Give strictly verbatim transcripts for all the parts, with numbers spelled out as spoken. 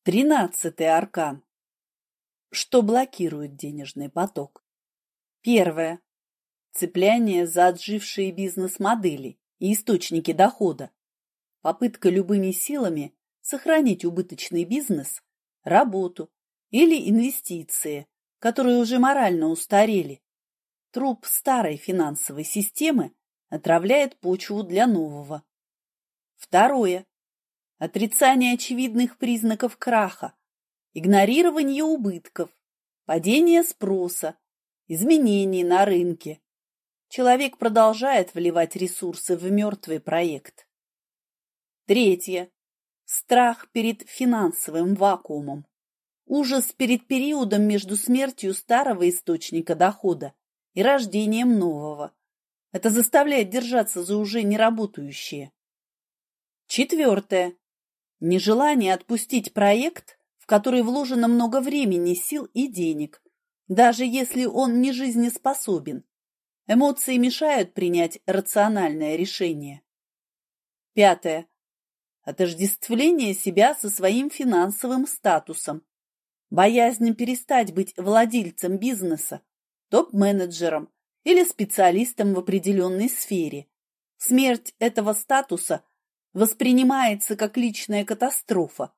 Тринадцатый аркан. Что блокирует денежный поток? Первое. Цепляние за отжившие бизнес-модели и источники дохода. Попытка любыми силами сохранить убыточный бизнес, работу или инвестиции, которые уже морально устарели. Труп старой финансовой системы отравляет почву для нового. Второе. Отрицание очевидных признаков краха, игнорирование убытков, падение спроса, изменений на рынке. Человек продолжает вливать ресурсы в мертвый проект. Третье. Страх перед финансовым вакуумом. Ужас перед периодом между смертью старого источника дохода и рождением нового. Это заставляет держаться за уже неработающее. Четвертое. Нежелание отпустить проект, в который вложено много времени, сил и денег, даже если он не жизнеспособен. Эмоции мешают принять рациональное решение. Пятое. Отождествление себя со своим финансовым статусом. Боязнь перестать быть владельцем бизнеса, топ-менеджером или специалистом в определенной сфере. Смерть этого статуса воспринимается как личная катастрофа.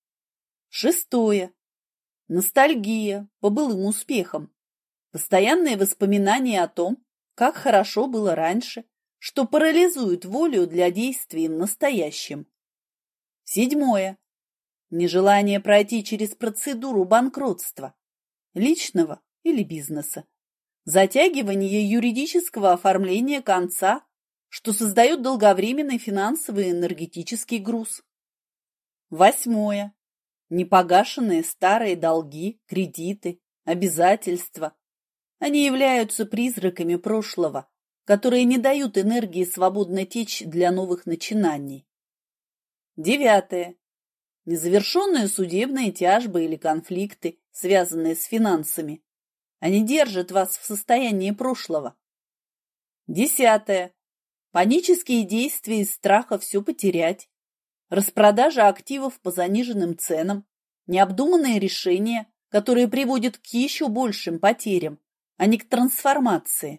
Шестое. Ностальгия по былым успехам. Постоянные воспоминания о том, как хорошо было раньше, что парализует волю для действий в настоящем. Седьмое. Нежелание пройти через процедуру банкротства, личного или бизнеса. Затягивание юридического оформления конца, что создает долговременный финансовый и энергетический груз. Восьмое. Непогашенные старые долги, кредиты, обязательства. Они являются призраками прошлого, которые не дают энергии свободно течь для новых начинаний. Девятое. Незавершенные судебные тяжбы или конфликты, связанные с финансами. Они держат вас в состоянии прошлого. Десятое. Панические действия из страха все потерять, распродажа активов по заниженным ценам, необдуманные решения, которые приводят к еще большим потерям, а не к трансформации.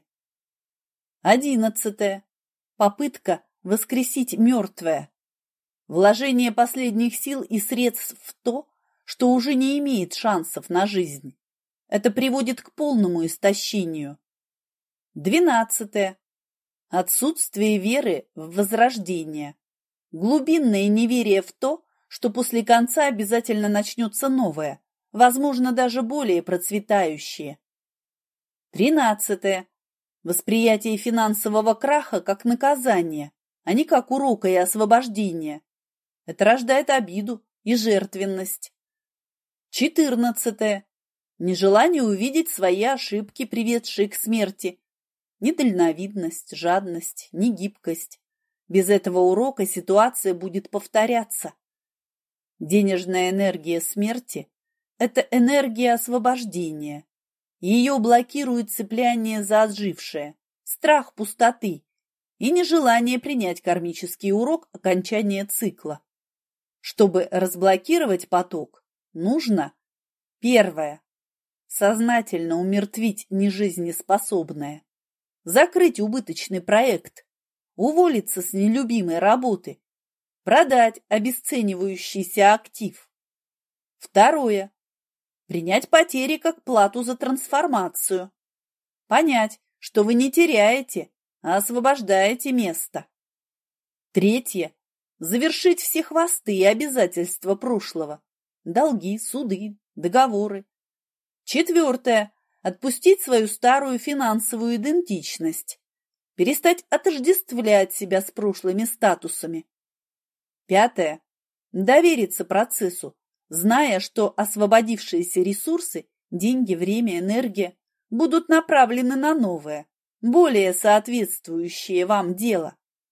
Одиннадцатое. Попытка воскресить мертвое. Вложение последних сил и средств в то, что уже не имеет шансов на жизнь. Это приводит к полному истощению. Двенадцатое. Отсутствие веры в возрождение. Глубинное неверие в то, что после конца обязательно начнется новое, возможно, даже более процветающее. Тринадцатое. Восприятие финансового краха как наказание, а не как урока и освобождения. Это рождает обиду и жертвенность. Четырнадцатое. Нежелание увидеть свои ошибки, приведшие к смерти. Недальновидность, жадность, негибкость. Без этого урока ситуация будет повторяться. Денежная энергия смерти – это энергия освобождения. Ее блокирует цепляние за отжившее, страх пустоты и нежелание принять кармический урок окончания цикла. Чтобы разблокировать поток, нужно: первое. Сознательно умертвить нежизнеспособное. Закрыть убыточный проект, уволиться с нелюбимой работы, продать обесценивающийся актив. Второе. Принять потери как плату за трансформацию. Понять, что вы не теряете, а освобождаете место. Третье. Завершить все хвосты и обязательства прошлого. Долги, суды, договоры. Четвертое. Отпустить свою старую финансовую идентичность. Перестать отождествлять себя с прошлыми статусами. Пятое. Довериться процессу, зная, что освободившиеся ресурсы, деньги, время, энергия будут направлены на новое, более соответствующее вам дело.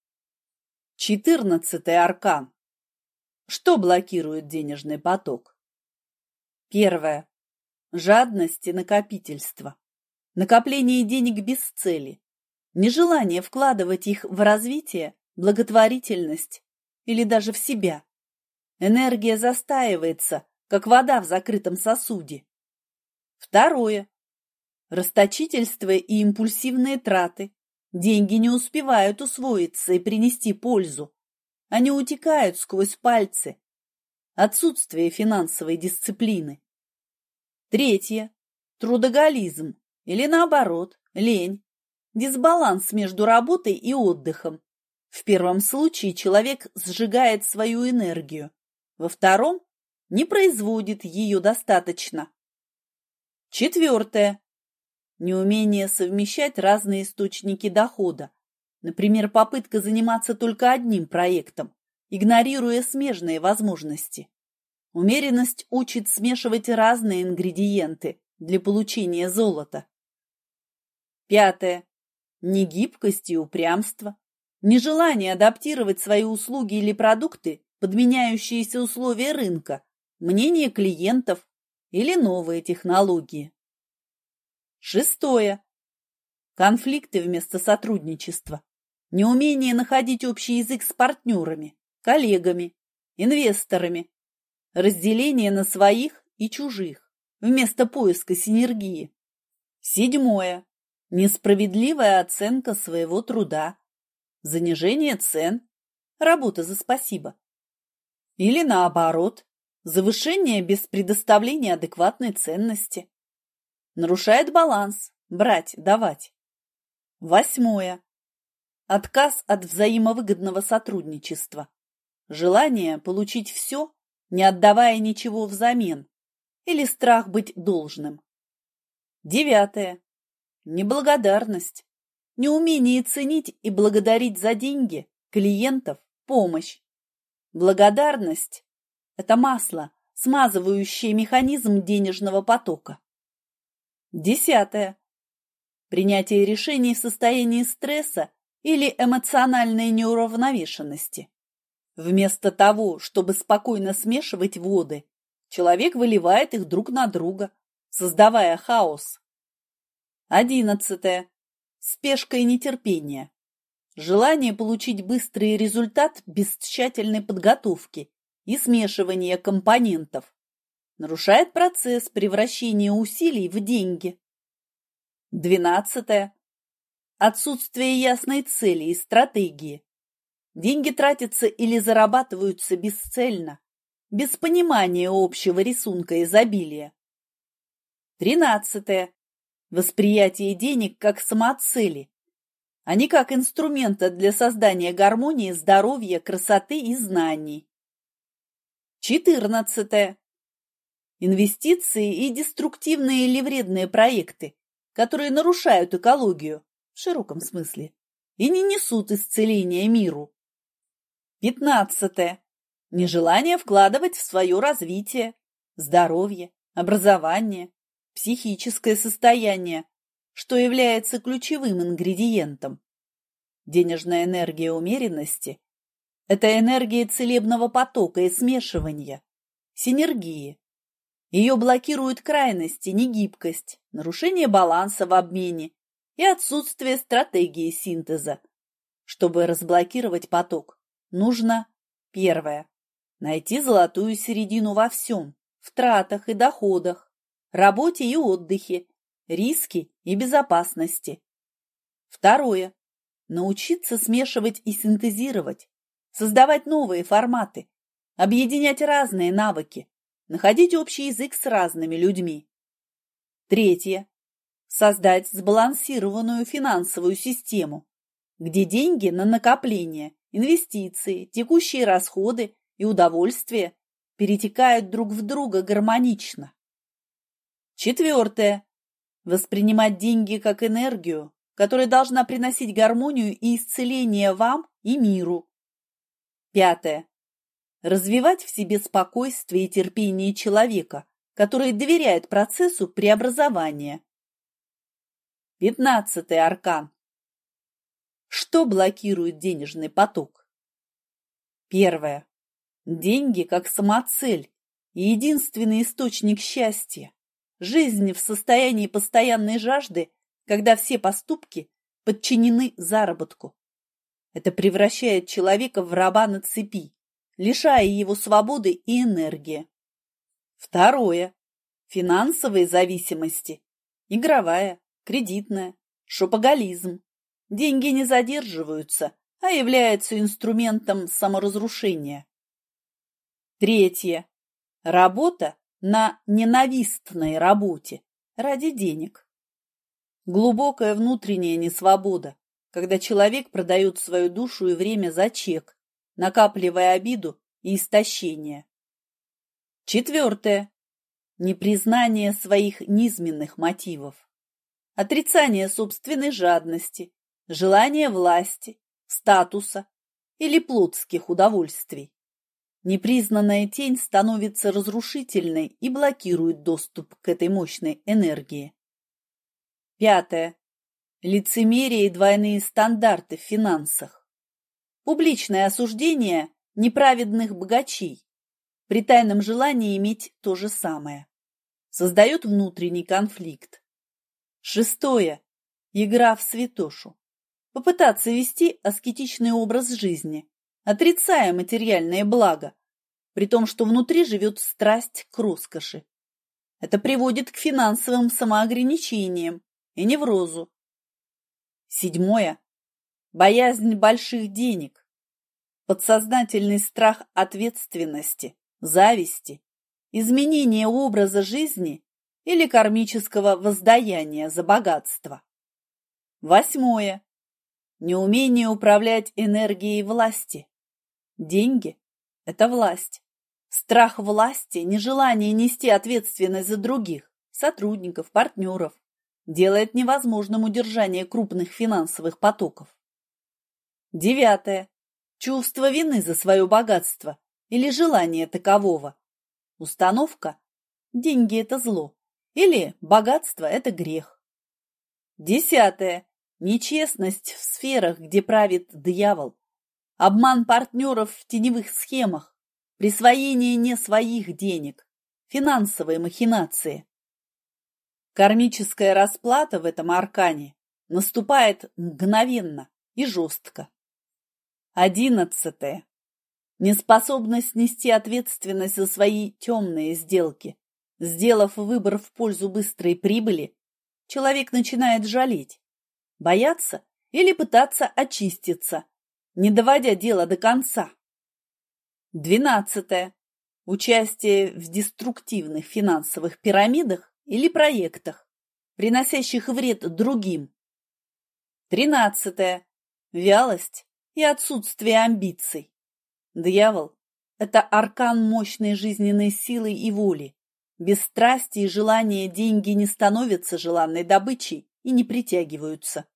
Четырнадцатый аркан. Что блокирует денежный поток? Первое. Жадность и накопительство. Накопление денег без цели. Нежелание вкладывать их в развитие, благотворительность или даже в себя. Энергия застаивается, как вода в закрытом сосуде. Второе. Расточительство и импульсивные траты. Деньги не успевают усвоиться и принести пользу. Они утекают сквозь пальцы. Отсутствие финансовой дисциплины. Третье. Трудоголизм или, наоборот, лень. Дисбаланс между работой и отдыхом. В первом случае человек сжигает свою энергию, во втором – не производит ее достаточно. Четвертое. Неумение совмещать разные источники дохода. Например, попытка заниматься только одним проектом, игнорируя смежные возможности. Умеренность учит смешивать разные ингредиенты для получения золота. Пятое. Негибкость и упрямство. Нежелание адаптировать свои услуги или продукты под меняющиеся условия рынка, мнение клиентов или новые технологии. Шестое. Конфликты вместо сотрудничества. Неумение находить общий язык с партнерами, коллегами, инвесторами. Разделение на своих и чужих вместо поиска синергии. Седьмое. Несправедливая оценка своего труда. Занижение цен. Работа за спасибо. Или наоборот, завышение без предоставления адекватной ценности. Нарушает баланс, брать, давать. Восьмое. Отказ от взаимовыгодного сотрудничества. Желание получить все, не отдавая ничего взамен. Или страх быть должным. Девятое. Неблагодарность. Неумение ценить и благодарить за деньги, клиентов, помощь. Благодарность – это масло, смазывающее механизм денежного потока. Десятое. Принятие решений в состоянии стресса или эмоциональной неуравновешенности. Вместо того, чтобы спокойно смешивать воды, человек выливает их друг на друга, создавая хаос. Одиннадцатое. Спешка и нетерпение. Желание получить быстрый результат без тщательной подготовки и смешивания компонентов. Нарушает процесс превращения усилий в деньги. Двенадцатое. Отсутствие ясной цели и стратегии. Деньги тратятся или зарабатываются бесцельно, без понимания общего рисунка изобилия. Тринадцатое. Восприятие денег как самоцели, а не как инструмента для создания гармонии, здоровья, красоты и знаний. Четырнадцатое. Инвестиции и деструктивные или вредные проекты, которые нарушают экологию в широком смысле и не несут исцеления миру. Пятнадцатое. Нежелание вкладывать в свое развитие, здоровье, образование, психическое состояние, что является ключевым ингредиентом. Денежная энергия умеренности – это энергия целебного потока и смешивания, синергии. Ее блокируют крайности, негибкость, нарушение баланса в обмене и отсутствие стратегии синтеза. Чтобы разблокировать поток, нужно, первое, найти золотую середину во всем, в тратах и доходах, работе и отдыхе, риски и безопасности. Второе. Научиться смешивать и синтезировать, создавать новые форматы, объединять разные навыки, находить общий язык с разными людьми. Третье. Создать сбалансированную финансовую систему, где деньги на накопление, инвестиции, текущие расходы и удовольствия перетекают друг в друга гармонично. Четвертое. Воспринимать деньги как энергию, которая должна приносить гармонию и исцеление вам и миру. Пятое. Развивать в себе спокойствие и терпение человека, который доверяет процессу преобразования. Пятнадцатый аркан. Что блокирует денежный поток? Первое. Деньги как самоцель и единственный источник счастья. Жизнь в состоянии постоянной жажды, когда все поступки подчинены заработку. Это превращает человека в раба на цепи, лишая его свободы и энергии. Второе. Финансовые зависимости. Игровая, кредитная, шопоголизм. Деньги не задерживаются, а являются инструментом саморазрушения. Третье. Работа на ненавистной работе ради денег. Глубокая внутренняя несвобода, когда человек продает свою душу и время за чек, накапливая обиду и истощение. Четвертое. Непризнание своих низменных мотивов. Отрицание собственной жадности, желание власти, статуса или плотских удовольствий. Непризнанная тень становится разрушительной и блокирует доступ к этой мощной энергии. Пятое. Лицемерие и двойные стандарты в финансах. Публичное осуждение неправедных богачей при тайном желании иметь то же самое. Создает внутренний конфликт. Шестое. Игра в святошу. Попытаться вести аскетичный образ жизни, отрицая материальное благо, при том, что внутри живет страсть к роскоши. Это приводит к финансовым самоограничениям и неврозу. Седьмое. Боязнь больших денег. Подсознательный страх ответственности, зависти, изменения образа жизни или кармического воздаяния за богатство. Восьмое. Неумение управлять энергией власти. Деньги – это власть. Страх власти, нежелание нести ответственность за других, сотрудников, партнеров, делает невозможным удержание крупных финансовых потоков. Девятое. Чувство вины за свое богатство или желание такового. Установка – деньги – это зло, или богатство – это грех. Десятое. Нечестность в сферах, где правит дьявол. Обман партнеров в теневых схемах, присвоение не своих денег, финансовые махинации. Кармическая расплата в этом аркане наступает мгновенно и жестко. Одиннадцатое. Неспособность нести ответственность за свои темные сделки. Сделав выбор в пользу быстрой прибыли, человек начинает жалеть, бояться или пытаться очиститься, не доводя дело до конца. Двенадцатое. Участие в деструктивных финансовых пирамидах или проектах, приносящих вред другим. Тринадцатое. Вялость и отсутствие амбиций. Дьявол – это аркан мощной жизненной силы и воли. Без страсти и желания деньги не становятся желанной добычей и не притягиваются.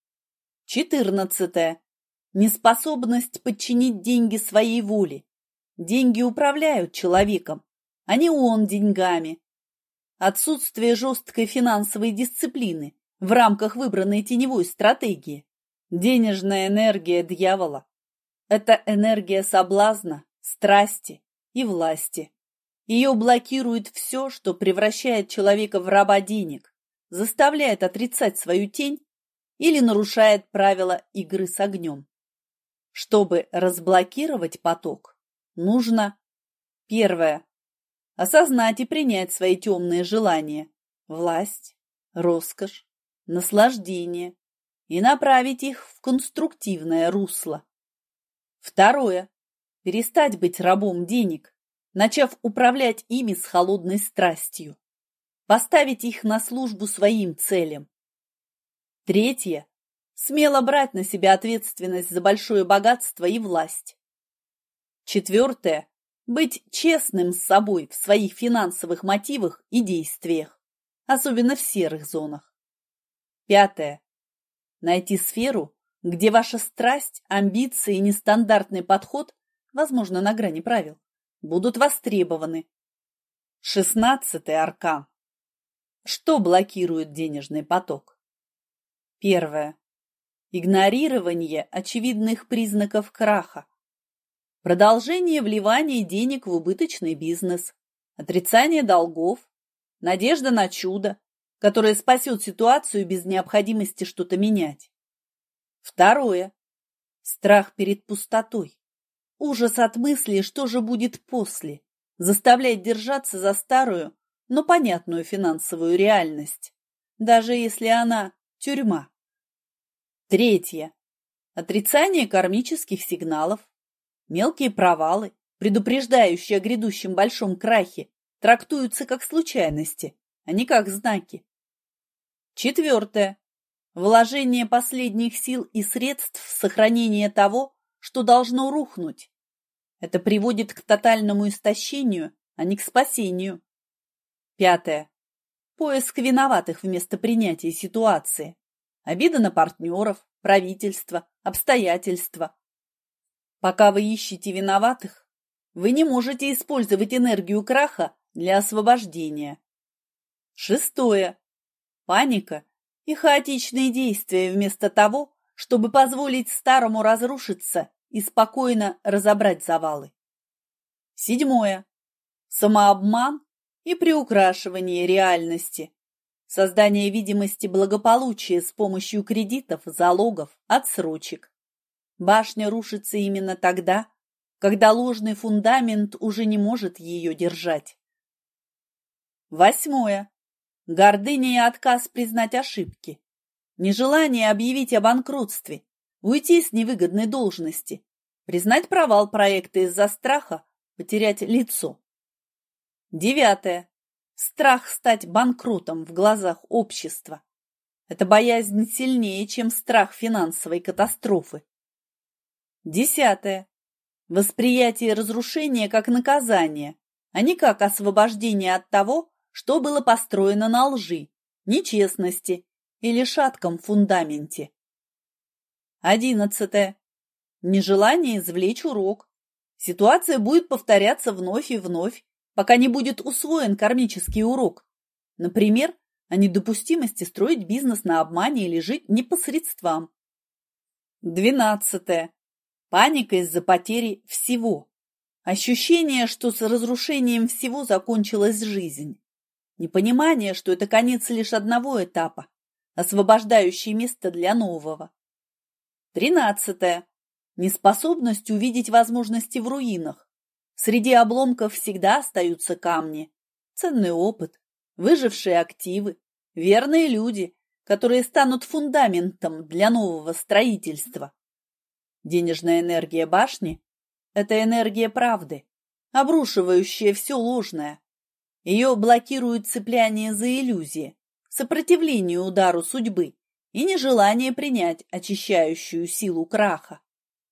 Четырнадцатое. Неспособность подчинить деньги своей воле. Деньги управляют человеком, а не он деньгами. Отсутствие жесткой финансовой дисциплины в рамках выбранной теневой стратегии. Денежная энергия дьявола – это энергия соблазна, страсти и власти. Ее блокирует все, что превращает человека в раба денег, заставляет отрицать свою тень или нарушает правила игры с огнем. Чтобы разблокировать поток, нужно: первое. Осознать и принять свои темные желания, власть, роскошь, наслаждение и направить их в конструктивное русло. Второе. Перестать быть рабом денег, начав управлять ими с холодной страстью. Поставить их на службу своим целям. Третье. Смело брать на себя ответственность за большое богатство и власть. Четвертое. Быть честным с собой в своих финансовых мотивах и действиях, особенно в серых зонах. Пятое. Найти сферу, где ваша страсть, амбиции и нестандартный подход, возможно, на грани правил, будут востребованы. Шестнадцатый аркан. Что блокирует денежный поток? Первое. Игнорирование очевидных признаков краха. Продолжение вливания денег в убыточный бизнес, отрицание долгов, надежда на чудо, которое спасет ситуацию без необходимости что-то менять. Второе. Страх перед пустотой. Ужас от мысли, что же будет после, заставлять держаться за старую, но понятную финансовую реальность, даже если она тюрьма. Третье. Отрицание кармических сигналов, мелкие провалы, предупреждающие о грядущем большом крахе, трактуются как случайности, а не как знаки. Четвертое. Вложение последних сил и средств в сохранение того, что должно рухнуть. Это приводит к тотальному истощению, а не к спасению. Пятое. Поиск виноватых вместо принятия ситуации. Обида на партнеров, правительство, обстоятельства. Пока вы ищете виноватых, вы не можете использовать энергию краха для освобождения. Шестое. Паника и хаотичные действия вместо того, чтобы позволить старому разрушиться и спокойно разобрать завалы. Седьмое. Самообман и приукрашивание реальности. Создание видимости благополучия с помощью кредитов, залогов, отсрочек. Башня рушится именно тогда, когда ложный фундамент уже не может ее держать. Восьмое. Гордыня и отказ признать ошибки. Нежелание объявить о банкротстве, уйти с невыгодной должности, признать провал проекта из-за страха потерять лицо. Девятое. Страх стать банкротом в глазах общества. Эта боязнь сильнее, чем страх финансовой катастрофы. Десятое. Восприятие разрушения как наказание, а не как освобождение от того, что было построено на лжи, нечестности или шатком фундаменте. Одиннадцатое. Нежелание извлечь урок. Ситуация будет повторяться вновь и вновь, пока не будет усвоен кармический урок. Например, о недопустимости строить бизнес на обмане или жить не по средствам. Двенадцатое. Паника из-за потери всего. Ощущение, что с разрушением всего закончилась жизнь. Непонимание, что это конец лишь одного этапа, освобождающий место для нового. Тринадцатое. Неспособность увидеть возможности в руинах. Среди обломков всегда остаются камни, ценный опыт, выжившие активы, верные люди, которые станут фундаментом для нового строительства. Денежная энергия башни – это энергия правды, обрушивающая все ложное. Ее блокирует цепляние за иллюзии, сопротивление удару судьбы и нежелание принять очищающую силу краха.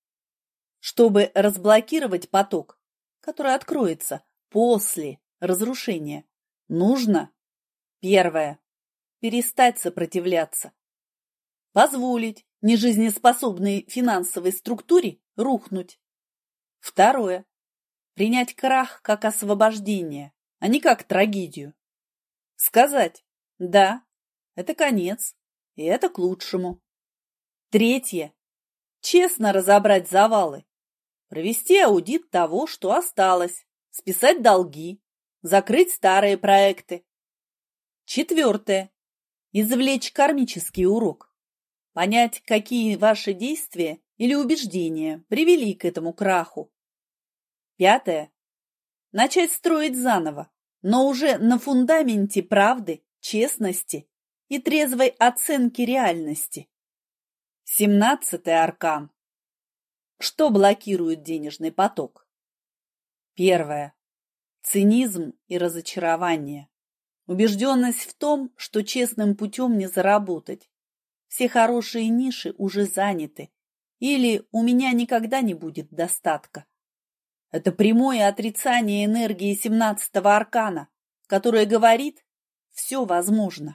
Чтобы разблокировать поток, который откроется после разрушения, нужно: первое – перестать сопротивляться, позволить нежизнеспособной финансовой структуре рухнуть. Второе – принять крах как освобождение, а не как трагедию. Сказать: да, это конец, и это к лучшему. Третье – честно разобрать завалы, провести аудит того, что осталось, списать долги, закрыть старые проекты. Четвертое – извлечь кармический урок, понять, какие ваши действия или убеждения привели к этому краху. Пятое – начать строить заново, но уже на фундаменте правды, честности и трезвой оценки реальности. Семнадцатый аркан. Что блокирует денежный поток? Первое. Цинизм и разочарование. Убежденность в том, что честным путем не заработать. Все хорошие ниши уже заняты. Или у меня никогда не будет достатка. Это прямое отрицание энергии семнадцатого аркана, которое говорит: все возможно.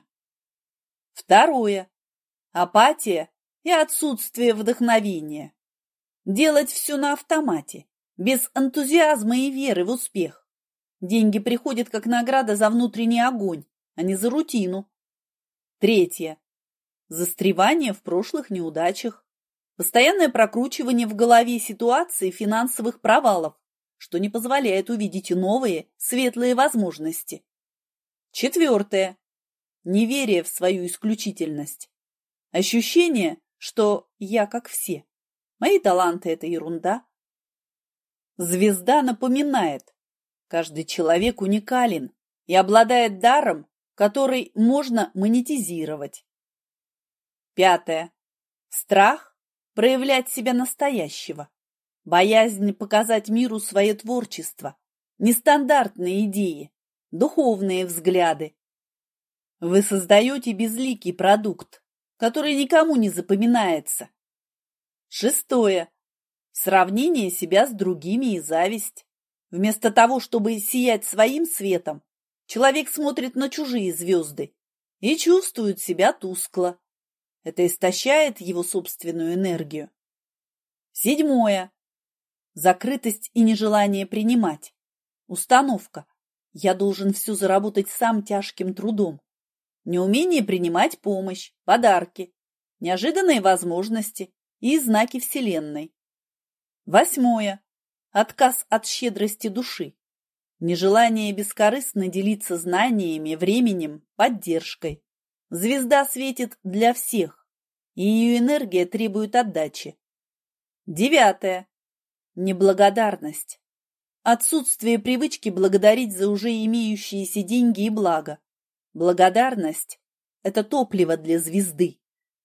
Второе. Апатия и отсутствие вдохновения. Делать все на автомате, без энтузиазма и веры в успех. Деньги приходят как награда за внутренний огонь, а не за рутину. Третье. Застревание в прошлых неудачах. Постоянное прокручивание в голове ситуации финансовых провалов, что не позволяет увидеть новые, светлые возможности. Четвертое. Неверие в свою исключительность. Ощущение, что я как все. Мои таланты – это ерунда. Звезда напоминает: Каждый человек уникален и обладает даром, который можно монетизировать. Пятое. Страх проявлять себя настоящего. Боязнь показать миру свое творчество, нестандартные идеи, духовные взгляды. Вы создаете безликий продукт, который никому не запоминается. Шестое. Сравнение себя с другими и зависть. Вместо того, чтобы сиять своим светом, человек смотрит на чужие звезды и чувствует себя тускло. Это истощает его собственную энергию. Седьмое. Закрытость и нежелание принимать. Установка. Я должен все заработать сам тяжким трудом. Неумение принимать помощь, подарки, неожиданные возможности и знаки Вселенной. Восьмое. Отказ от щедрости души. Нежелание бескорыстно делиться знаниями, временем, поддержкой. Звезда светит для всех, и ее энергия требует отдачи. Девятое. Неблагодарность. Отсутствие привычки благодарить за уже имеющиеся деньги и блага. Благодарность – это топливо для звезды.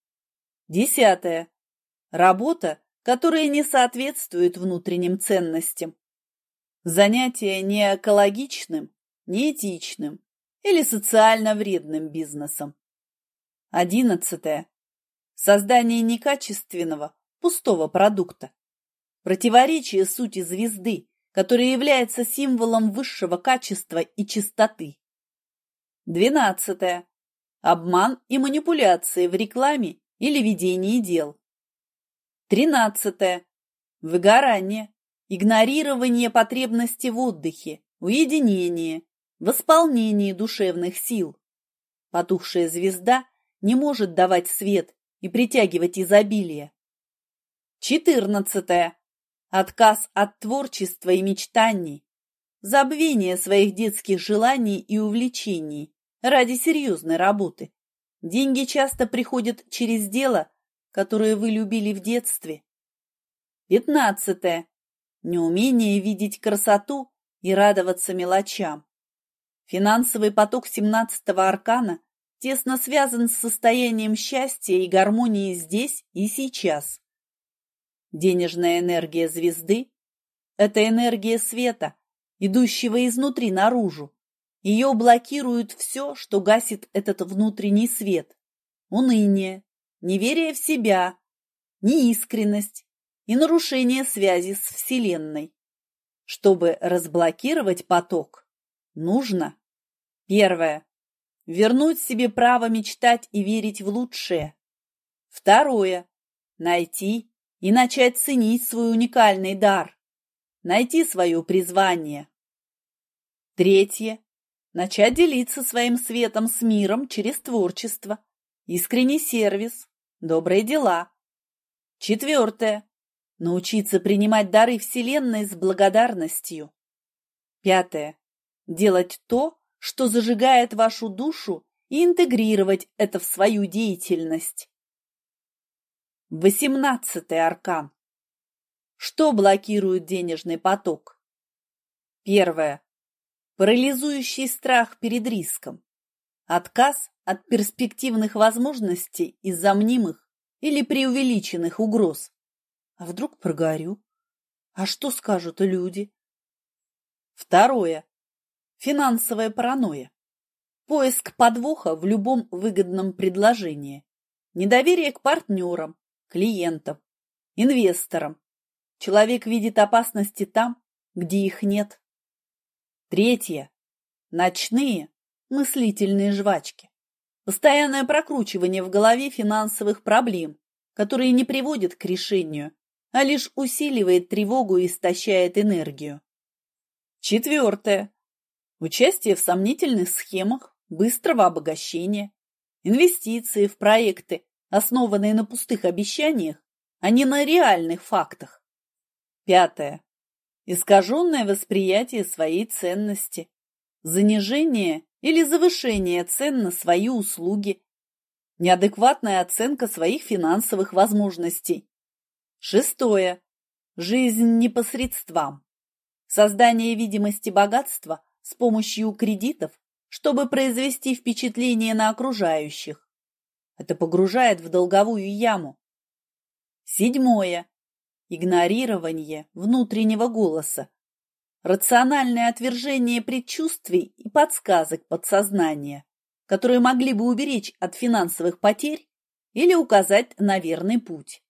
Десятое. Работа, которая не соответствует внутренним ценностям. Занятие не экологичным, не этичным или социально вредным бизнесом. Одиннадцатое. Создание некачественного, пустого продукта. Противоречие сути звезды, которая является символом высшего качества и чистоты. Двенадцатое. Обман и манипуляции в рекламе или ведении дел. Тринадцатое. Выгорание, игнорирование потребности в отдыхе, уединении, восполнении душевных сил. Потухшая звезда не может давать свет и притягивать изобилие. Четырнадцатое. Отказ от творчества и мечтаний, забвение своих детских желаний и увлечений ради серьезной работы. Деньги часто приходят через дело, которое вы любили в детстве. Пятнадцатое. Неумение видеть красоту и радоваться мелочам. Финансовый поток семнадцатого аркана тесно связан с состоянием счастья и гармонии здесь и сейчас. Денежная энергия звезды – это энергия света, идущего изнутри наружу. Ее блокирует все, что гасит этот внутренний свет. Уныние, неверие в себя, неискренность и нарушение связи с Вселенной. Чтобы разблокировать поток, нужно: первое. Вернуть себе право мечтать и верить в лучшее. Второе. Найти и начать ценить свой уникальный дар. Найти свое призвание. Третье. Начать делиться своим светом с миром через творчество, искренний сервис, добрые дела. Четвертое. Научиться принимать дары Вселенной с благодарностью. Пятое. Делать то, что зажигает вашу душу, и интегрировать это в свою деятельность. Восемнадцатый аркан. Что блокирует денежный поток? Первое. Парализующий страх перед риском. Отказ от перспективных возможностей из-за мнимых или преувеличенных угроз. А вдруг прогорю? А что скажут люди? Второе. Финансовая паранойя. Поиск подвоха в любом выгодном предложении. Недоверие к партнерам, клиентам, инвесторам. Человек видит опасности там, где их нет. Третье. Ночные мыслительные жвачки. Постоянное прокручивание в голове финансовых проблем, которые не приводят к решению, а лишь усиливает тревогу и истощает энергию. Четвертое. Участие в сомнительных схемах быстрого обогащения, инвестиции в проекты, основанные на пустых обещаниях, а не на реальных фактах. Пятое. Искаженное восприятие своей ценности, занижение или завышение цен на свои услуги, неадекватная оценка своих финансовых возможностей. Шестое. Жизнь непосредством. Создание видимости богатства с помощью кредитов, чтобы произвести впечатление на окружающих. Это погружает в долговую яму. Седьмое. Игнорирование внутреннего голоса. Рациональное отвержение предчувствий и подсказок подсознания, которые могли бы уберечь от финансовых потерь или указать на верный путь.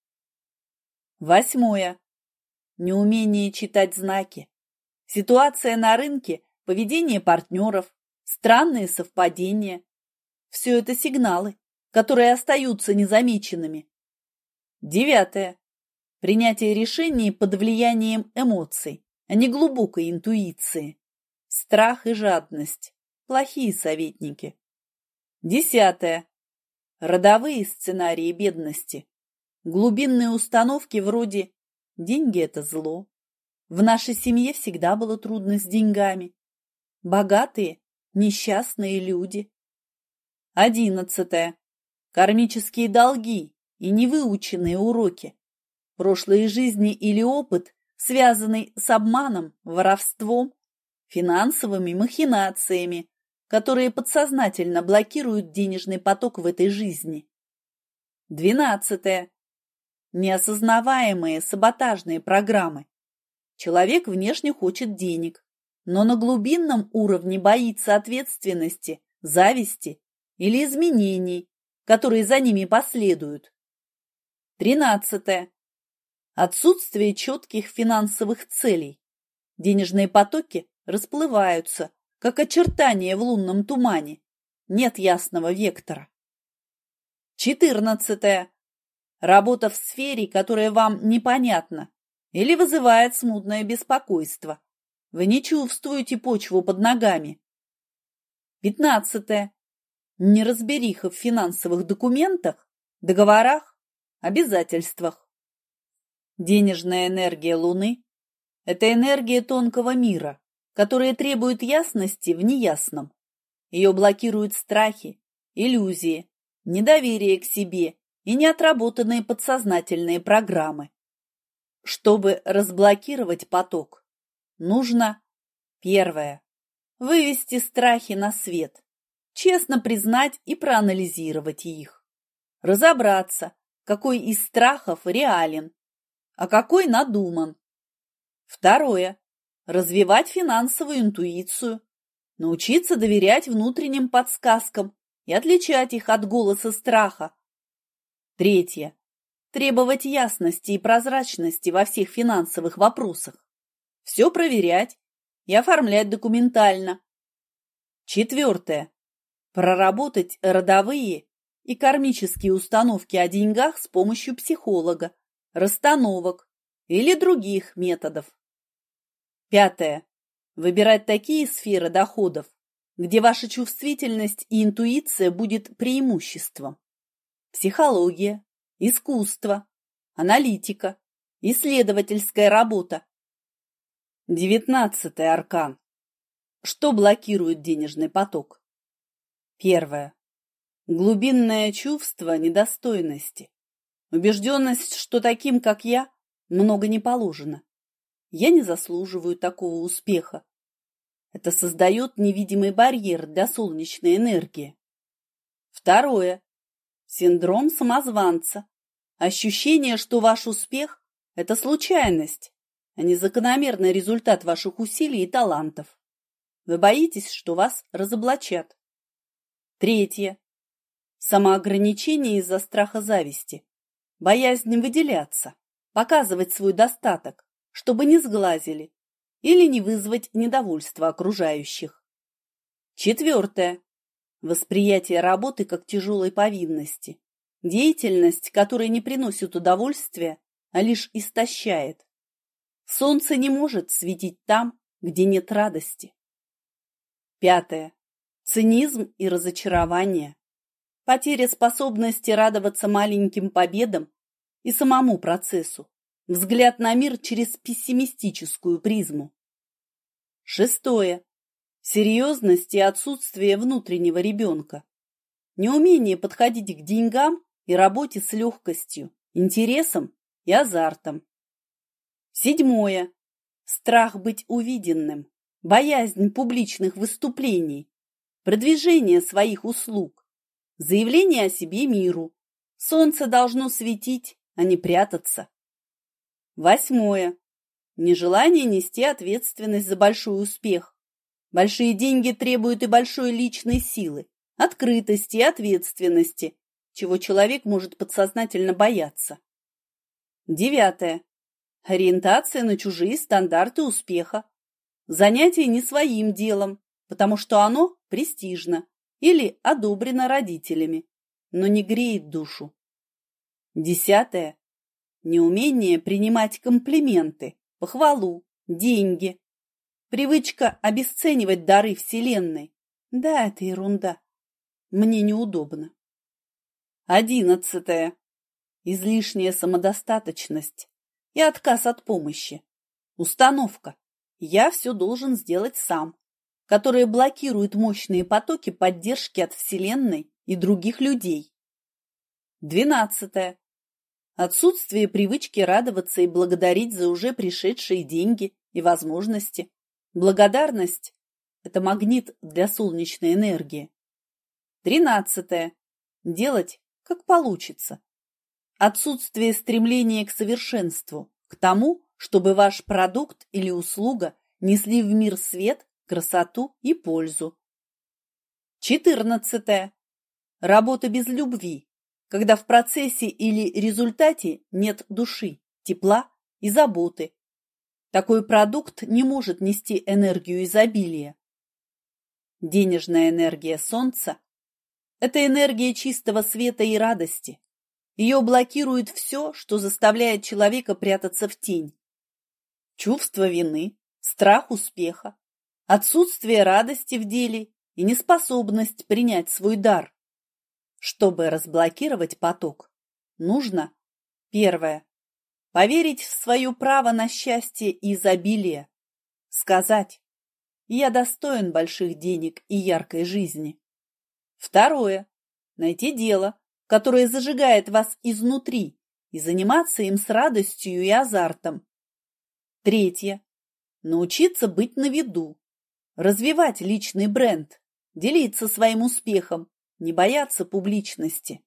Восьмое. Неумение читать знаки. Ситуация на рынке, поведение партнеров, странные совпадения. Все это сигналы, которые остаются незамеченными. Девятое. Принятие решений под влиянием эмоций, а не глубокой интуиции. Страх и жадность – плохие советники. Десятое. Родовые сценарии бедности. Глубинные установки вроде «деньги – это зло», «в нашей семье всегда было трудно с деньгами», «богатые – несчастные люди». Одиннадцатое. Кармические долги и невыученные уроки. Прошлые жизни или опыт, связанный с обманом, воровством, финансовыми махинациями, которые подсознательно блокируют денежный поток в этой жизни. Двенадцатое. Неосознаваемые саботажные программы. Человек внешне хочет денег, но на глубинном уровне боится ответственности, зависти или изменений, которые за ними последуют. Тринадцатое. Отсутствие четких финансовых целей. Денежные потоки расплываются, как очертания в лунном тумане. Нет ясного вектора. Четырнадцатое. Работа в сфере, которая вам непонятна или вызывает смутное беспокойство. Вы не чувствуете почву под ногами. Пятнадцатое. Неразбериха в финансовых документах, договорах, обязательствах. Денежная энергия Луны – это энергия тонкого мира, которая требует ясности в неясном. Ее блокируют страхи, иллюзии, недоверие к себе и неотработанные подсознательные программы. Чтобы разблокировать поток, нужно: первое. Вывести страхи на свет, честно признать и проанализировать их. Разобраться, какой из страхов реален, а какой надуман. Второе. Развивать финансовую интуицию, научиться доверять внутренним подсказкам и отличать их от голоса страха. Третье. Требовать ясности и прозрачности во всех финансовых вопросах. Все проверять и оформлять документально. Четвертое. Проработать родовые и кармические установки о деньгах с помощью психолога, расстановок или других методов. Пятое. Выбирать такие сферы доходов, где ваша чувствительность и интуиция будет преимуществом. Психология, искусство, аналитика, исследовательская работа. Девятнадцатый аркан. Что блокирует денежный поток? Первое. Глубинное чувство недостойности. Убежденность, что таким, как я, много не положено. Я не заслуживаю такого успеха. Это создает невидимый барьер для солнечной энергии. Второе. Синдром самозванца. Ощущение, что ваш успех – это случайность, а не закономерный результат ваших усилий и талантов. Вы боитесь, что вас разоблачат. Третье. Самоограничение из-за страха зависти. Боязнь выделяться, показывать свой достаток, чтобы не сглазили или не вызвать недовольство окружающих. Четвертое. Восприятие работы как тяжелой повинности. Деятельность, которая не приносит удовольствия, а лишь истощает. Солнце не может светить там, где нет радости. Пятое. Цинизм и разочарование. Потеря способности радоваться маленьким победам и самому процессу. Взгляд на мир через пессимистическую призму. Шестое. Серьезность и отсутствие внутреннего ребенка. Неумение подходить к деньгам и работе с легкостью, интересом и азартом. Седьмое. Страх быть увиденным, боязнь публичных выступлений, продвижение своих услуг, заявление о себе миру. Солнце должно светить, а не прятаться. Восьмое. Нежелание нести ответственность за большой успех. Большие деньги требуют и большой личной силы, открытости и ответственности, чего человек может подсознательно бояться. Девятое. Ориентация на чужие стандарты успеха. Занятие не своим делом, потому что оно престижно или одобрено родителями, но не греет душу. Десятое. Неумение принимать комплименты, похвалу, деньги. Привычка обесценивать дары Вселенной. Да, это ерунда. Мне неудобно. Одиннадцатое. Излишняя самодостаточность и отказ от помощи. Установка «я все должен сделать сам», которая блокирует мощные потоки поддержки от Вселенной и других людей. Двенадцатое. Отсутствие привычки радоваться и благодарить за уже пришедшие деньги и возможности. Благодарность – это магнит для солнечной энергии. Тринадцатое. Делать, как получится. Отсутствие стремления к совершенству, к тому, чтобы ваш продукт или услуга несли в мир свет, красоту и пользу. Четырнадцатое. Работа без любви, когда в процессе или результате нет души, тепла и заботы. Такой продукт не может нести энергию изобилия. Денежная энергия Солнца – это энергия чистого света и радости. Ее блокирует все, что заставляет человека прятаться в тень. Чувство вины, страх успеха, отсутствие радости в деле и неспособность принять свой дар. Чтобы разблокировать поток, нужно, первое, поверить в свое право на счастье и изобилие, сказать «я достоин больших денег и яркой жизни». Второе, найти дело, которое зажигает вас изнутри, и заниматься им с радостью и азартом. Третье, научиться быть на виду, развивать личный бренд, делиться своим успехом, не бояться публичности.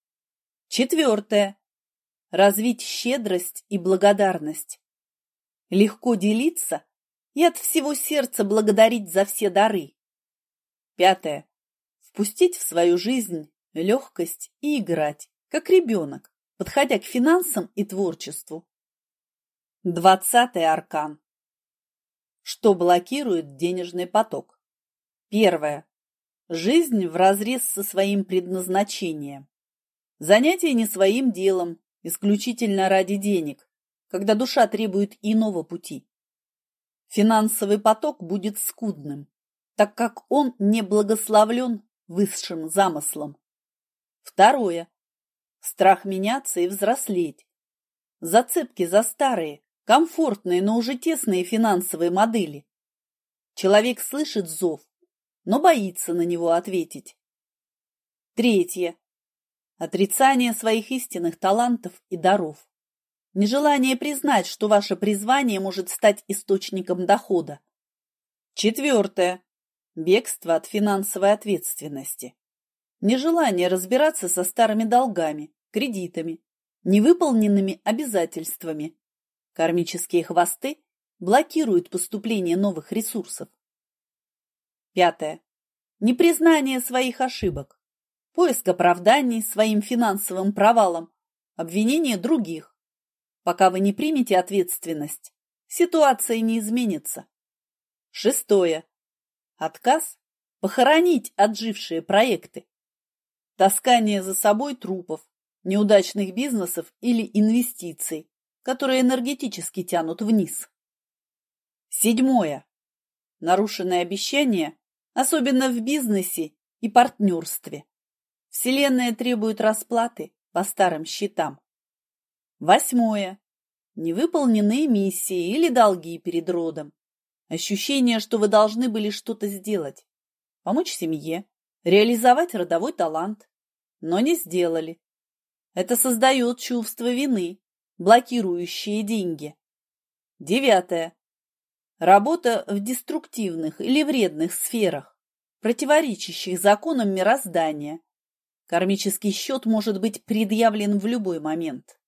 Четвертое. Развить щедрость и благодарность. Легко делиться и от всего сердца благодарить за все дары. Пятое. Впустить в свою жизнь легкость и играть, как ребенок, подходя к финансам и творчеству. Двадцатый аркан. Что блокирует денежный поток? Первое. Жизнь вразрез со своим предназначением. Занятие не своим делом, исключительно ради денег, когда душа требует иного пути. Финансовый поток будет скудным, так как он не благословлен высшим замыслом. Второе. Страх меняться и взрослеть. Зацепки за старые, комфортные, но уже тесные финансовые модели. Человек слышит зов, но боится на него ответить. Третье. Отрицание своих истинных талантов и даров. Нежелание признать, что ваше призвание может стать источником дохода. Четвертое. Бегство от финансовой ответственности. Нежелание разбираться со старыми долгами, кредитами, невыполненными обязательствами. Кармические хвосты блокируют поступление новых ресурсов. Пятое. Непризнание своих ошибок, поиск оправданий своим финансовым провалам, обвинение других. Пока вы не примете ответственность, ситуация не изменится. Шестое. Отказ похоронить отжившие проекты. Таскание за собой трупов, неудачных бизнесов или инвестиций, которые энергетически тянут вниз. Седьмое. Нарушенные обещания, особенно в бизнесе и партнерстве. Вселенная требует расплаты по старым счетам. Восьмое. Невыполненные миссии или долги перед родом. Ощущение, что вы должны были что-то сделать. Помочь семье, реализовать родовой талант, но не сделали. Это создает чувство вины, блокирующие деньги. Девятое. Работа в деструктивных или вредных сферах, противоречащих законам мироздания. Кармический счет может быть предъявлен в любой момент.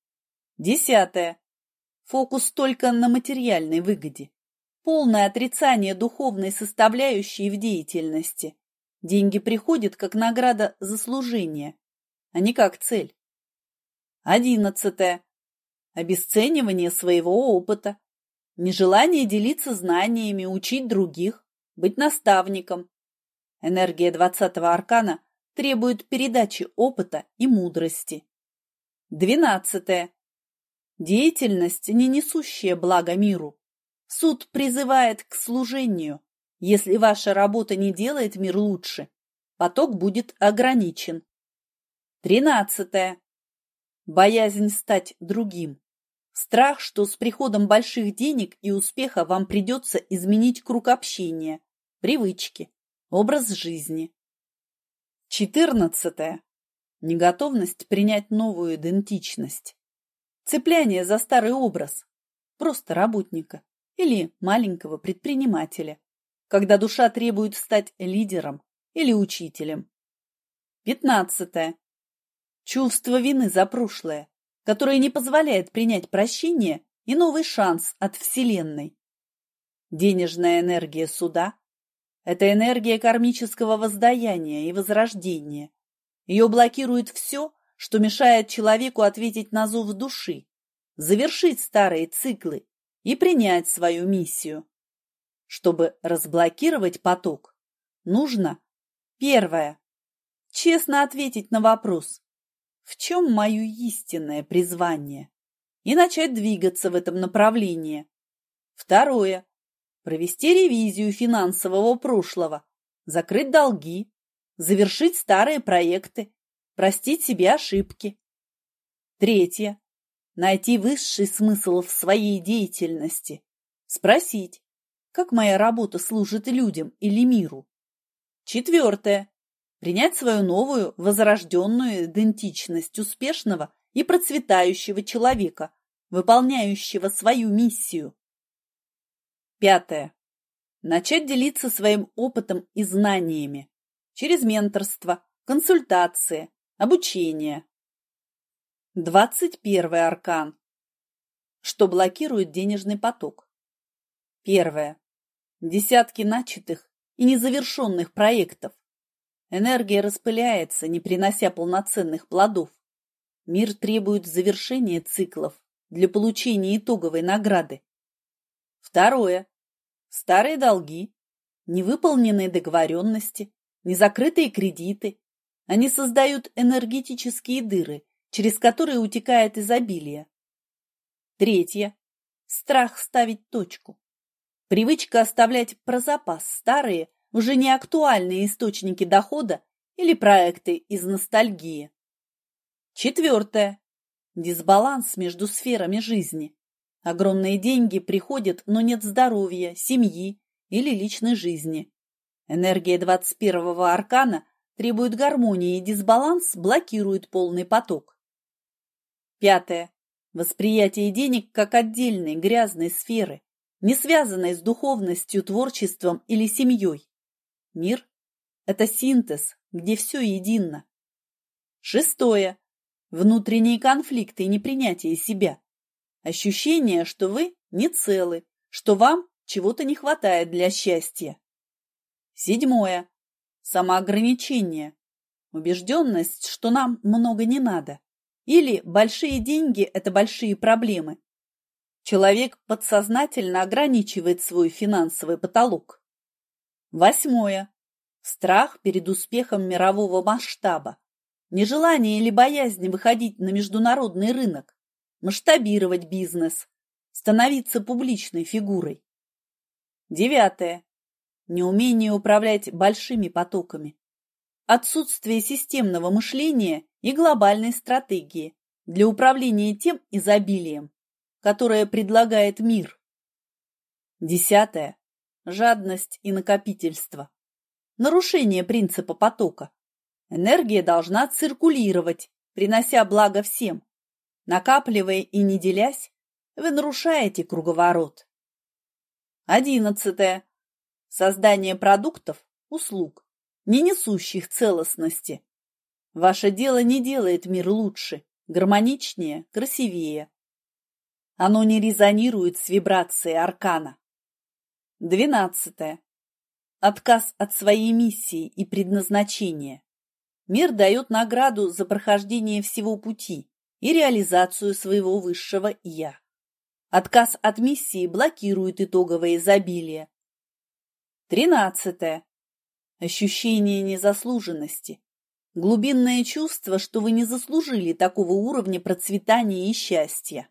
Десятое. Фокус только на материальной выгоде. Полное отрицание духовной составляющей в деятельности. Деньги приходят как награда за служение, а не как цель. Одиннадцатое. Обесценивание своего опыта. Нежелание делиться знаниями, учить других, быть наставником. Энергия двадцатого аркана требует передачи опыта и мудрости. Двенадцатое. Деятельность, не несущая блага миру. Суд призывает к служению. Если ваша работа не делает мир лучше, поток будет ограничен. Тринадцатое. Боязнь стать другим. Страх, что с приходом больших денег и успеха вам придется изменить круг общения, привычки, образ жизни. Четырнадцатое. Неготовность принять новую идентичность. Цепляние за старый образ, просто работника или маленького предпринимателя, когда душа требует стать лидером или учителем. Пятнадцатое. Чувство вины за прошлое, которое не позволяет принять прощение и новый шанс от Вселенной. Денежная энергия суда – это энергия кармического воздаяния и возрождения. Ее блокирует все, что мешает человеку ответить на зов души, завершить старые циклы и принять свою миссию. Чтобы разблокировать поток, нужно, первое, честно ответить на вопрос, в чем мое истинное призвание, и начать двигаться в этом направлении. Второе. Провести ревизию финансового прошлого, закрыть долги, завершить старые проекты, простить себе ошибки. Третье. Найти высший смысл в своей деятельности, спросить, как моя работа служит людям или миру. Четвертое. Принять свою новую, возрожденную идентичность успешного и процветающего человека, выполняющего свою миссию. Пятое. Начать делиться своим опытом и знаниями через менторство, консультации, обучение. Двадцать первый аркан. Что блокирует денежный поток? Первое. Десятки начатых и незавершенных проектов. Энергия распыляется, не принося полноценных плодов. Мир требует завершения циклов для получения итоговой награды. Второе. Старые долги, невыполненные договоренности, незакрытые кредиты. Они создают энергетические дыры, через которые утекает изобилие. Третье. Страх ставить точку. Привычка оставлять про запас старые, уже не актуальные источники дохода или проекты из ностальгии. Четвертое. Дисбаланс между сферами жизни. Огромные деньги приходят, но нет здоровья, семьи или личной жизни. Энергия двадцать первого аркана требует гармонии, и дисбаланс блокирует полный поток. Пятое. Восприятие денег как отдельной грязной сферы, не связанной с духовностью, творчеством или семьей. Мир – это синтез, где все едино. Шестое. Внутренние конфликты и непринятие себя. Ощущение, что вы не целы, что вам чего-то не хватает для счастья. Седьмое. Самоограничение. Убежденность, что нам много не надо. Или большие деньги – это большие проблемы. Человек подсознательно ограничивает свой финансовый потолок. Восьмое. Страх перед успехом мирового масштаба. Нежелание или боязнь выходить на международный рынок, масштабировать бизнес, становиться публичной фигурой. Девятое. Неумение управлять большими потоками. Отсутствие системного мышления и глобальной стратегии для управления тем изобилием, которое предлагает мир. Десятое. Жадность и накопительство. Нарушение принципа потока. Энергия должна циркулировать, принося благо всем. Накапливая и не делясь, вы нарушаете круговорот. Одиннадцатое. Создание продуктов, услуг, не несущих целостности. Ваше дело не делает мир лучше, гармоничнее, красивее. Оно не резонирует с вибрацией аркана. Двенадцатое. Отказ от своей миссии и предназначения. Мир дает награду за прохождение всего пути и реализацию своего высшего «я». Отказ от миссии блокирует итоговое изобилие. Тринадцатое. Ощущение незаслуженности. Глубинное чувство, что вы не заслужили такого уровня процветания и счастья.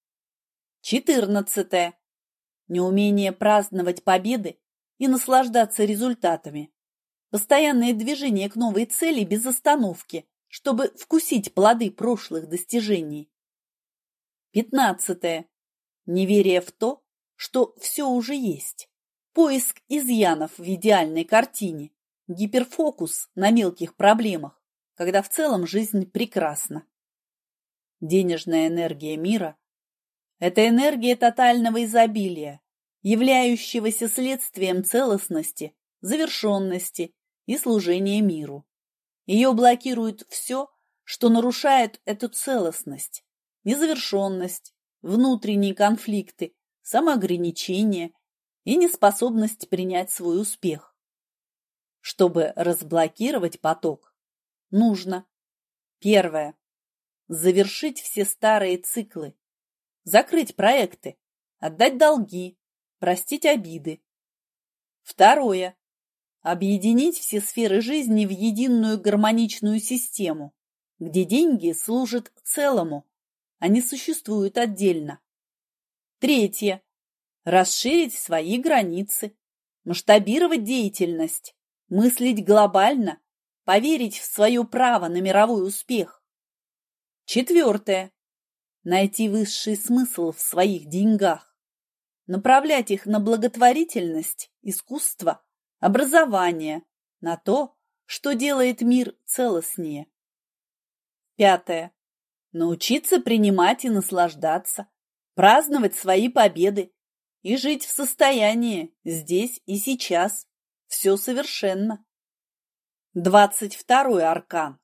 Четырнадцатое. Неумение праздновать победы и наслаждаться результатами. Постоянное движение к новой цели без остановки, чтобы вкусить плоды прошлых достижений. Пятнадцатое. Неверие в то, что все уже есть. Поиск изъянов в идеальной картине. Гиперфокус на мелких проблемах, когда в целом жизнь прекрасна. Денежная энергия мира – это энергия тотального изобилия, являющегося следствием целостности, завершенности и служения миру. Ее блокирует все, что нарушает эту целостность, незавершенность, внутренние конфликты, самоограничение и неспособность принять свой успех. Чтобы разблокировать поток, нужно: первое. Завершить все старые циклы, закрыть проекты, отдать долги, простить обиды. Второе. Объединить все сферы жизни в единую гармоничную систему, где деньги служат целому, а не существуют отдельно. Третье. Расширить свои границы, масштабировать деятельность, мыслить глобально, поверить в свое право на мировой успех. Четвертое. Найти высший смысл в своих деньгах, направлять их на благотворительность, искусство, образование, на то, что делает мир целостнее. Пятое. Научиться принимать и наслаждаться, праздновать свои победы и жить в состоянии здесь и сейчас. Все совершенно. Двадцать второй аркан.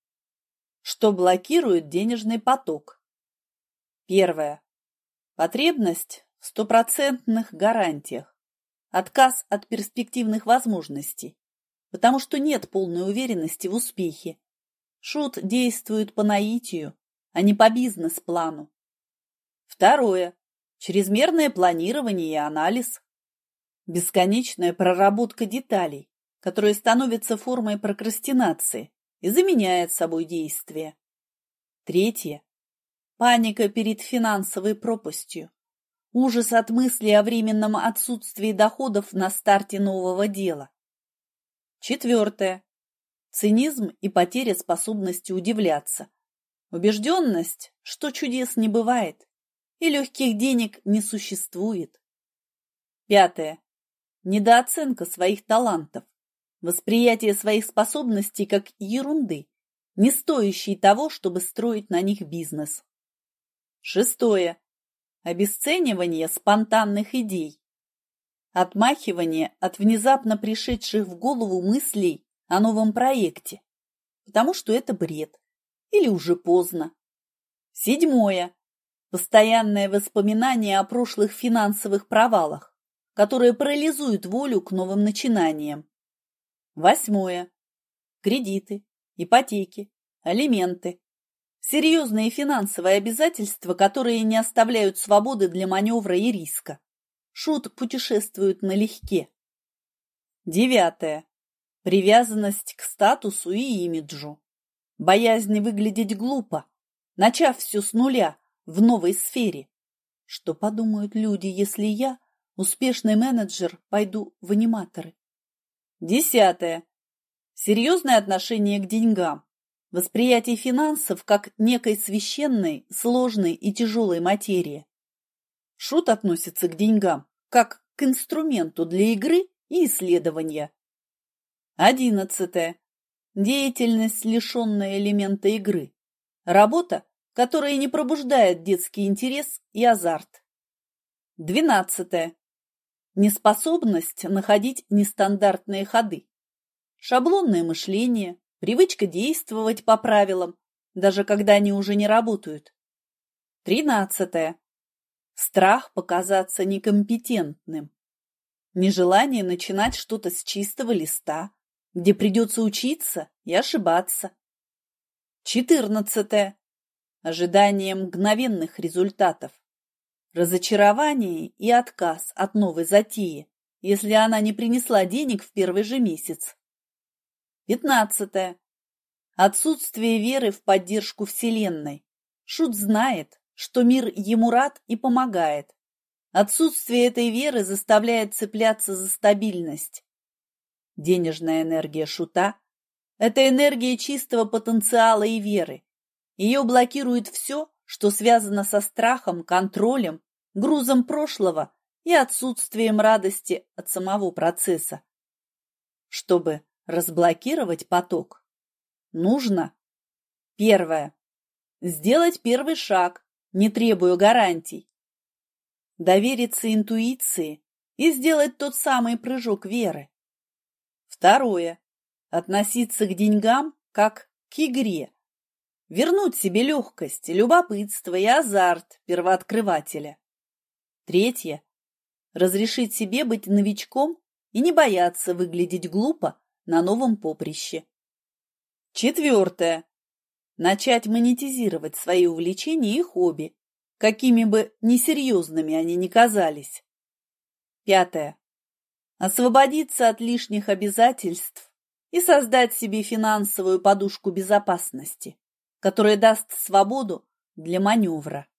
Что блокирует денежный поток? Первое. Потребность в стопроцентных гарантиях. Отказ от перспективных возможностей, потому что нет полной уверенности в успехе. Шут действует по наитию, а не по бизнес-плану. Второе. Чрезмерное планирование и анализ. Бесконечная проработка деталей, которая становится формой прокрастинации и заменяет собой действие. Третье. Паника перед финансовой пропастью. Ужас от мысли о временном отсутствии доходов на старте нового дела. Четвертое. Цинизм и потеря способности удивляться. Убежденность, что чудес не бывает и легких денег не существует. Пятое. Недооценка своих талантов. Восприятие своих способностей как ерунды, не стоящей того, чтобы строить на них бизнес. Шестое. Обесценивание спонтанных идей. Отмахивание от внезапно пришедших в голову мыслей о новом проекте, потому что это бред или уже поздно. Седьмое. Постоянное воспоминание о прошлых финансовых провалах, которые парализуют волю к новым начинаниям. Восьмое. Кредиты, ипотеки, алименты. Серьезные финансовые обязательства, которые не оставляют свободы для маневра и риска. Шут путешествует налегке. Девятое. Привязанность к статусу и имиджу. Боязнь выглядеть глупо, начав все с нуля в новой сфере. Что подумают люди, если я, успешный менеджер, пойду в аниматоры? Десятое. Серьезное отношение к деньгам. Восприятие финансов как некой священной, сложной и тяжелой материи. Шут относится к деньгам как к инструменту для игры и исследования. Одиннадцатое. Деятельность, лишенная элемента игры. Работа, которая не пробуждает детский интерес и азарт. Двенадцатое. неспособность находить нестандартные ходы, шаблонное мышление, привычка действовать по правилам, даже когда они уже не работают. Тринадцатое. Страх показаться некомпетентным. Нежелание начинать что-то с чистого листа, где придется учиться и ошибаться. Четырнадцатое. Ожидание мгновенных результатов. Разочарование и отказ от новой затеи, если она не принесла денег в первый же месяц. Пятнадцатое. Отсутствие веры в поддержку Вселенной. Шут знает, что мир ему рад и помогает. Отсутствие этой веры заставляет цепляться за стабильность. Денежная энергия Шута – это энергия чистого потенциала и веры. Ее блокирует все, что связано со страхом, контролем, грузом прошлого и отсутствием радости от самого процесса. Чтобы разблокировать поток, нужно: первое. Сделать первый шаг, не требуя гарантий. Довериться интуиции и сделать тот самый прыжок веры. Второе. Относиться к деньгам как к игре. Вернуть себе легкость, любопытство и азарт первооткрывателя. Третье. Разрешить себе быть новичком и не бояться выглядеть глупо на новом поприще. Четвертое. Начать монетизировать свои увлечения и хобби, какими бы несерьезными они ни казались. Пятое. Освободиться от лишних обязательств и создать себе финансовую подушку безопасности, которая даст свободу для маневра.